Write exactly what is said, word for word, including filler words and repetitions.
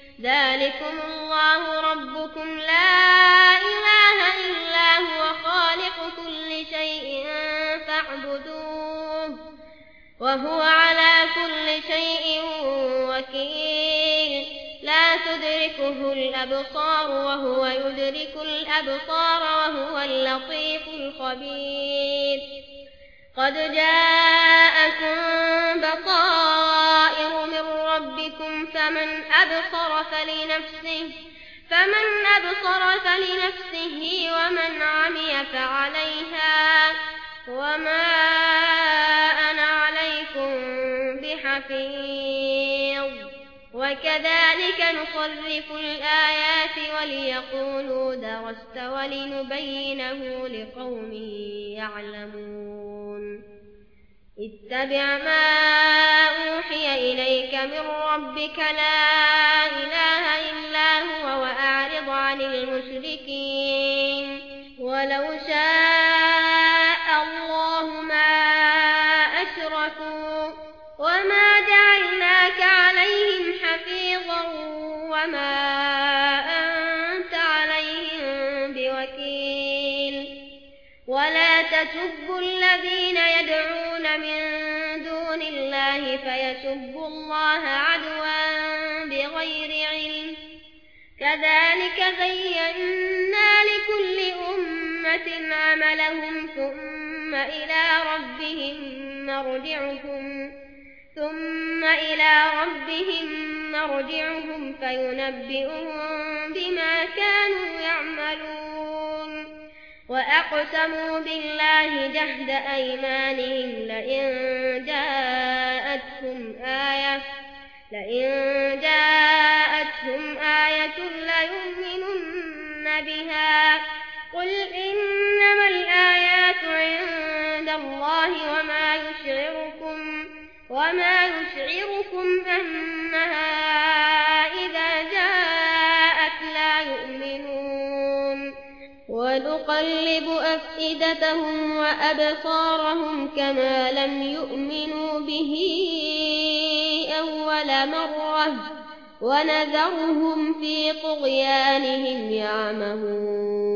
ذلكم الله ربكم لا إله إلا هو خالق كل شيء فاعبدوه وهو على كل شيء وكيل لا تدركه الأبصار وهو يدرك الأبصار وهو اللطيف الخبير قد جاءكم بصائر من ربكم فمن أبصر فلنفسه فمن أبصر فلنفسه ومن عمي فعليها وما أنا عليكم بحفيظ وكذلك نصرف الآيات وليقولوا درست ولنبينه لقوم يعلمون اتبع ما أوحي إليك من ربك لا إله إلا هو وأعرض عن المشركين ولو شاء الله ما أشركوا وما جعلناك عليهم حفيظا وما أنت عليهم بوكيل ولا تسبوا الذين يدعون من دون الله فيسبوا الله عدوا بغير علم كذلك زينا لكل أمة عملهم ثم إلى ربهم مرجعهم ثم إلى ربهم مرجعهم فينبئهم بما كانوا يعملون وأقسموا بالله جهد أيمانهم لئن جاءتهم آية لئن جاءتهم آية ليؤمنن بها قل إنما الآيات عند الله وما يشعركم وما يشعركم أنها إذا جاءت لا يؤمنون ونقلب أفئدتهم وأبصارهم كما لم يؤمنوا به أول مرة ونذرهم في طغيانهم يعمهون